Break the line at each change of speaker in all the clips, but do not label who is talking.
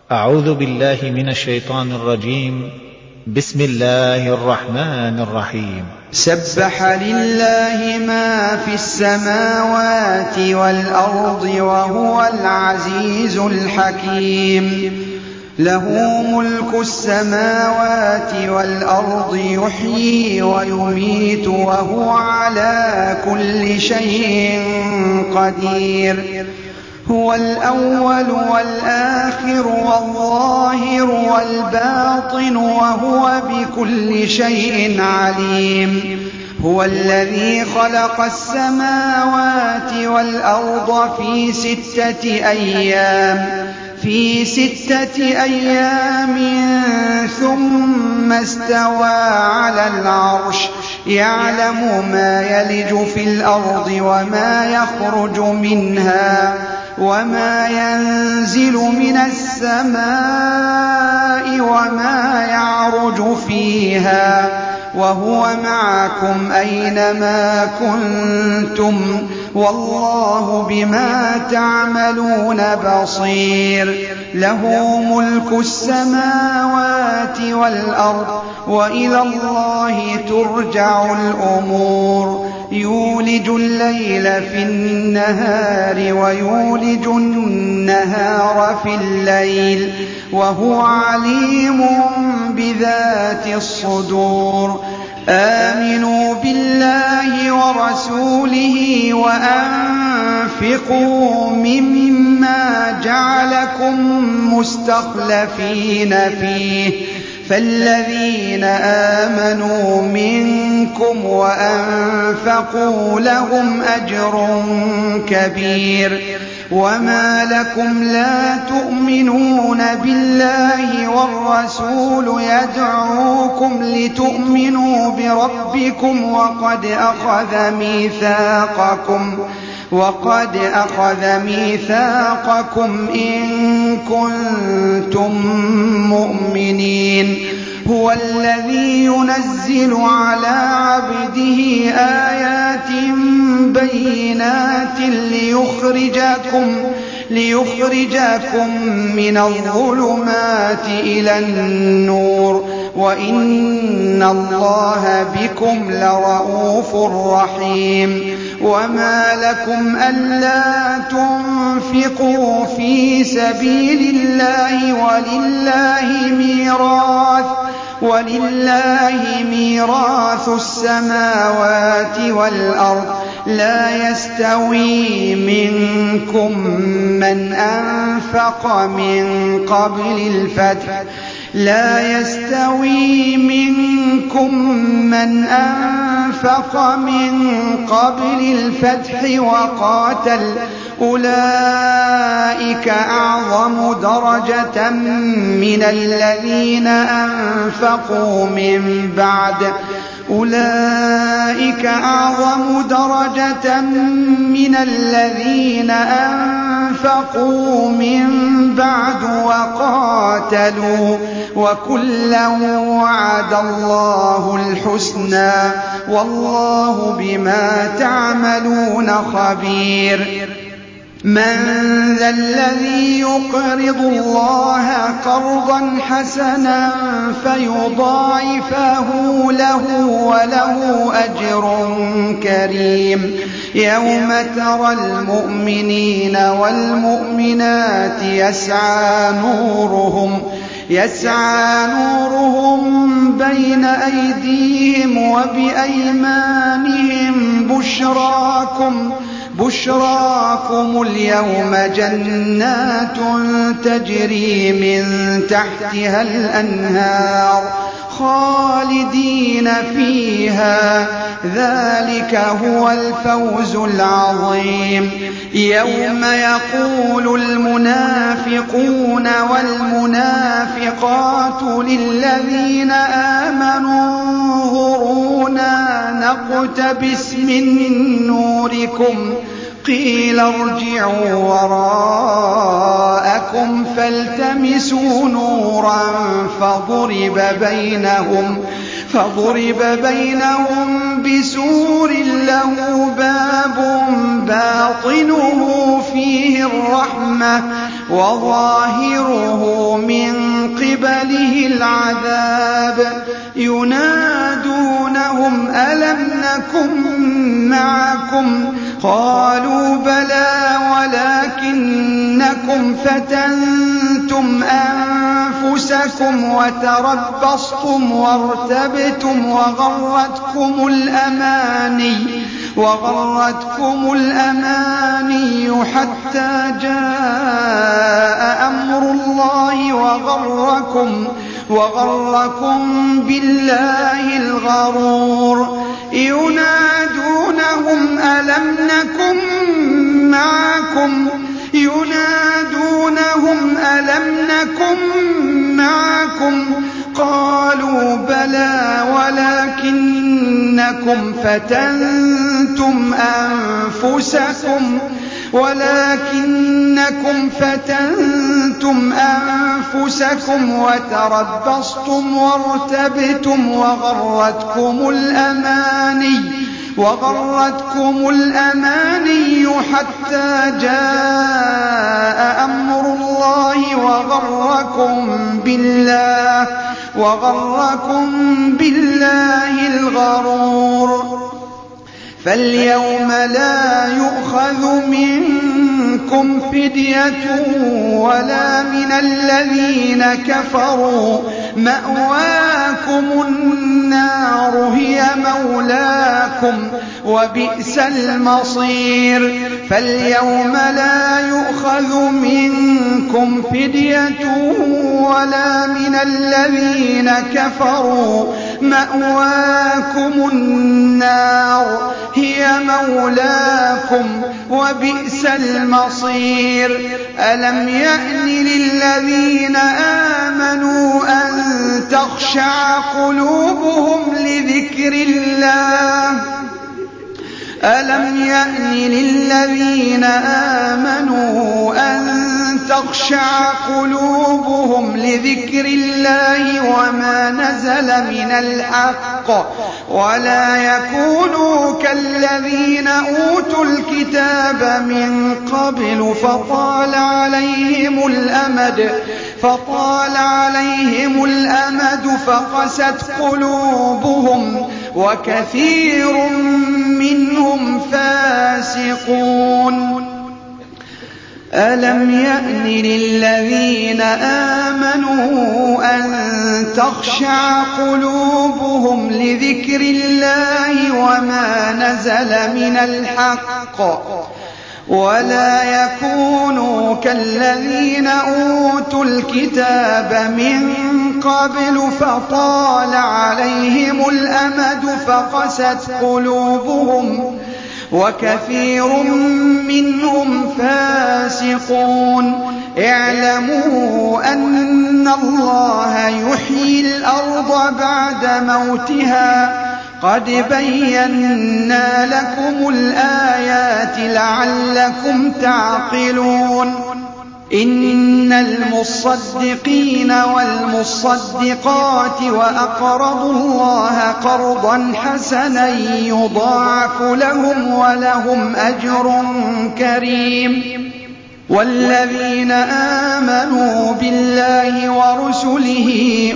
أعوذ بالله من الشيطان الرجيم. بسم الله الرحمن الرحيم.
سبح لله ما في السماوات والأرض وهو العزيز الحكيم. له ملك السماوات والأرض يحيي ويميت وهو على كل شيء قدير. هو الأول والآخر والظاهر والباطن وهو بكل شيء عليم. هو الذي خلق السماوات والأرض في ستة أيام ثم استوى على العرش يعلم ما يلج في الأرض وما يخرج منها وما ينزل من السماء وما يعرج فيها وهو معكم أينما كنتم والله بما تعملون بصير. له ملك السماوات والأرض وإلى الله ترجع الأمور. يولج الليل في النهار ويولج النهار في الليل وهو عليم بذات الصدور. آمنوا بالله ورسوله وأنفقوا مما جعلكم مستخلفين فيه فالذين آمنوا منكم وأنفقوا لهم أجر كبير. وما لكم لا تؤمنون بالله والرسول يدعوكم لتؤمنوا بربكم وقد أخذ ميثاقكم إن كنتم مؤمنين. هو الذي ينزل على عبده آيات بينات ليخرجكم من الظلمات إلى النور وإن الله بكم لرءوف رحيم. وما لكم ألا تنفقوا في سبيل الله ولله ميراث السماوات والأرض. لا يستوي منكم من أنفق من قبل الفتح وقاتل أولئك أعظم درجة من الذين أنفقوا من بعد وقاتلوا وكلا وعد الله الحسنى والله بما تعملون خبير. من ذا الذي يقرض الله قرضا حسنا فيضاعفه له وله أجر كريم. يوم ترى المؤمنين والمؤمنات يسعى نورهم بين أيديهم وبأيمانهم بشراكم اليوم جنات تجري من تحتها الأنهار خالدين فيها ذلك هو الفوز العظيم. يوم يقول المنافقون والمنافقات للذين آمنوا انظرونا نقتبس من نوركم قيل ارجعوا وراءكم فالتمسوا نورا فضرب بينهم بسور له باب باطنه فيه الرحمة وظاهره به العذاب ينادونهم ألم نكن معكم قالوا بلى ولكنكم فتنتم أنفسكم وتربصتم وارتبتم وغرتكم الأماني حتى جاء أمر الله وغركم بالله الغرور ينادونهم ألم نكن معكم قالوا بلى ولكنكم فتنتم أنفسكم وتربصتم وارتبتم وغرتكم الأماني حتى جاء أمر الله وغركم بالله الغرور فاليوم لا يؤخذ منكم فدية ولا من الذين كفروا مأواكم النار هي مولاكم وبئس المصير فاليوم لا يؤخذ منكم فدية ولا من الذين كفروا مأواكم النار هي مولاكم وبئس المصير ألم يأن للذين آمنوا أن تخشع قلوبهم لذكر الله وما نزل من الحق ولا يكونوا كالذين أوتوا الكتاب من قبل فطال عليهم الأمد فقست قلوبهم وكثير منهم فاسقون ألم يأن للذين آمنوا أن تخشع قلوبهم لذكر الله وما نزل من الحق ولا يكونوا كالذين أوتوا الكتاب من قبل فطال عليهم الأمد فقست قلوبهم وكثير منهم فاسقون اعلموا أن الله يحيي الأرض بعد موتها قد بينا لكم الآيات لعلكم تعقلون إن المصدقين والمصدقات وأقرضوا الله قرضا حسنا يضاعف لهم ولهم أجر كريم والذين آمنوا بالله ورسله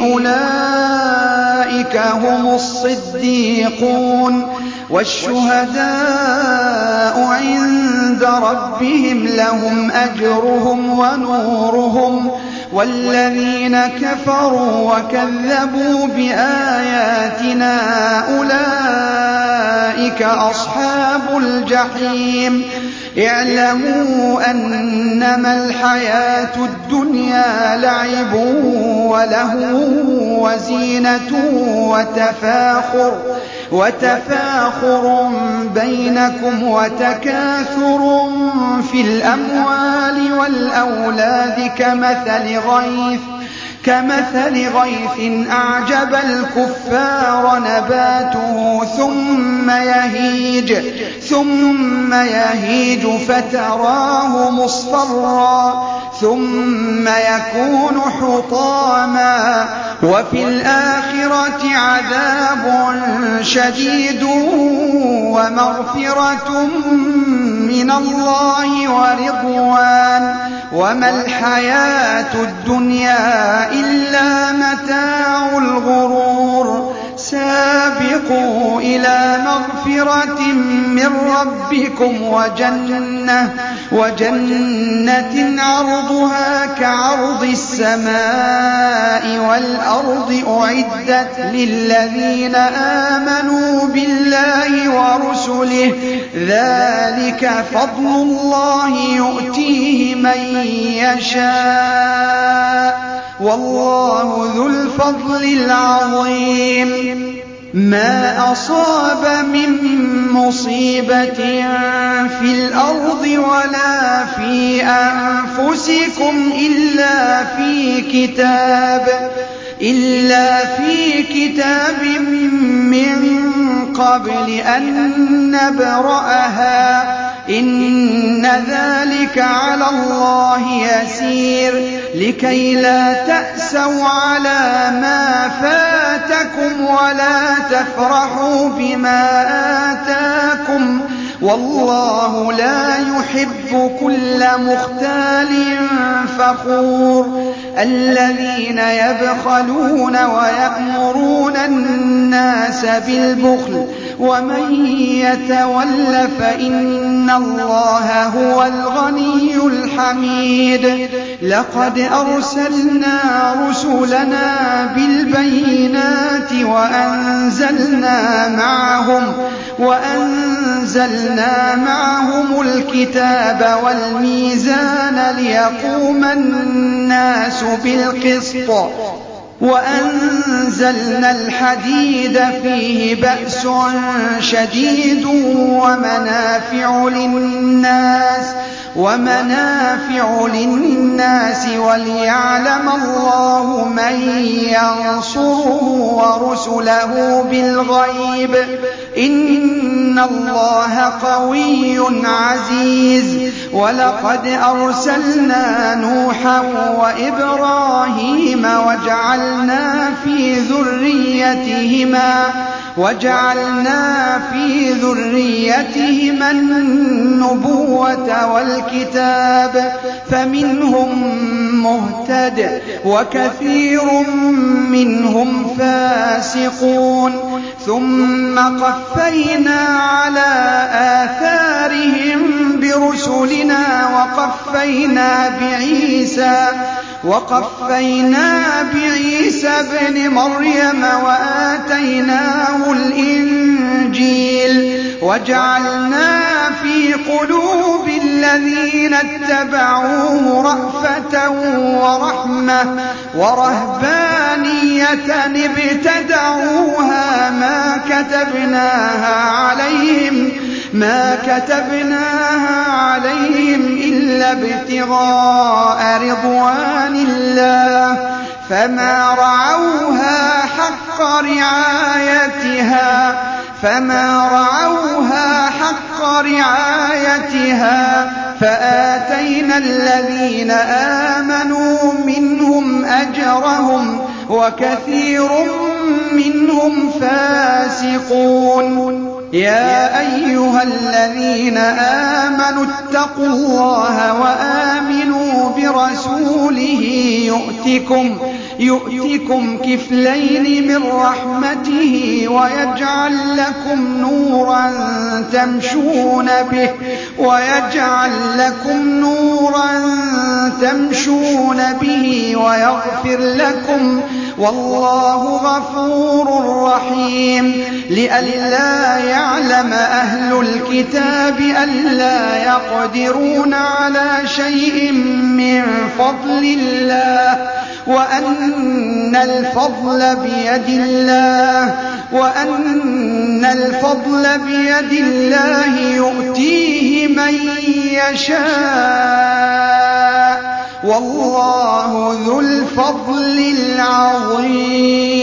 أولئك هم الصديقون والشهداء عند ربهم لهم أجرهم ونورهم والذين كفروا وكذبوا بآياتنا أولئك أصحاب الجحيم اعلموا أنما الحياة الدنيا لعب ولهو وزينة وتفاخر بينكم وتكاثر في الأموال والأولاد كمثل غيث أعجب الكفار نباته ثم يهيج فتراه مصفرا ثم يكون حطاما وفي الآخرة عذاب شديد ومغفرة من الله وما الحياة الدنيا إلا متاع الغرور سابقوا إلى مغفرة من ربكم وجنة عرضها كعرض السماء والأرض أعدت للذين آمنوا بالله ورسله ذلك فضل الله يؤتيه من يشاء والله ذو الفضل العظيم ما أصاب من مصيبة في الأرض ولا في أنفسكم إلا في كتاب من قبل أن نبرأها إن ذلك على الله يسير لكي لا تأسوا على ما فاتكم ولا تفرحوا بما آتاكم والله لا يحب كل مختال فخور الذين يبخلون ويأمرون الناس بالبخل ومن يتول فإن الله هو الغني الحميد لقد أرسلنا رسلنا بالبينات وأنزلنا معهم الكتاب والميزان ليقوم الناس بالقسط وأنزلنا الحديد فيه بأس شديد ومنافع للناس وليعلم الله من ينصره ورسله بالغيب إن الله قوي عزيز ولقد أرسلنا نوحا وإبراهيم وجعلنا في ذريتهما النبوة والكتاب فمنهم مهتد وكثير منهم فاسقون ثم قفينا على آثارهم برسلنا وقفينا بعيسى ابن مريم وآتيناه الإنجيل وجعلنا في قلوب الذين اتبعوه رأفة ورحمة ورهبانية ابتدعوها ما كتبناها عليهم إلا ابتغاء رضوان الله فما رعوها حق رعايتها فآتينا الذين آمنوا منهم أجرهم وكثير منهم فاسقون يا أيها الذين آمنوا اتقوا الله وآمنوا برسوله يؤتكم كفلين من رحمته ويجعل لكم نورا تمشون به ويغفر لكم والله غفور رحيم لئلا يعلم أهل الكتاب ألا يقدرون على شيء من فضل الله وأن الفضل بيد الله يؤتيه من يشاء والله ذو الفضل العظيم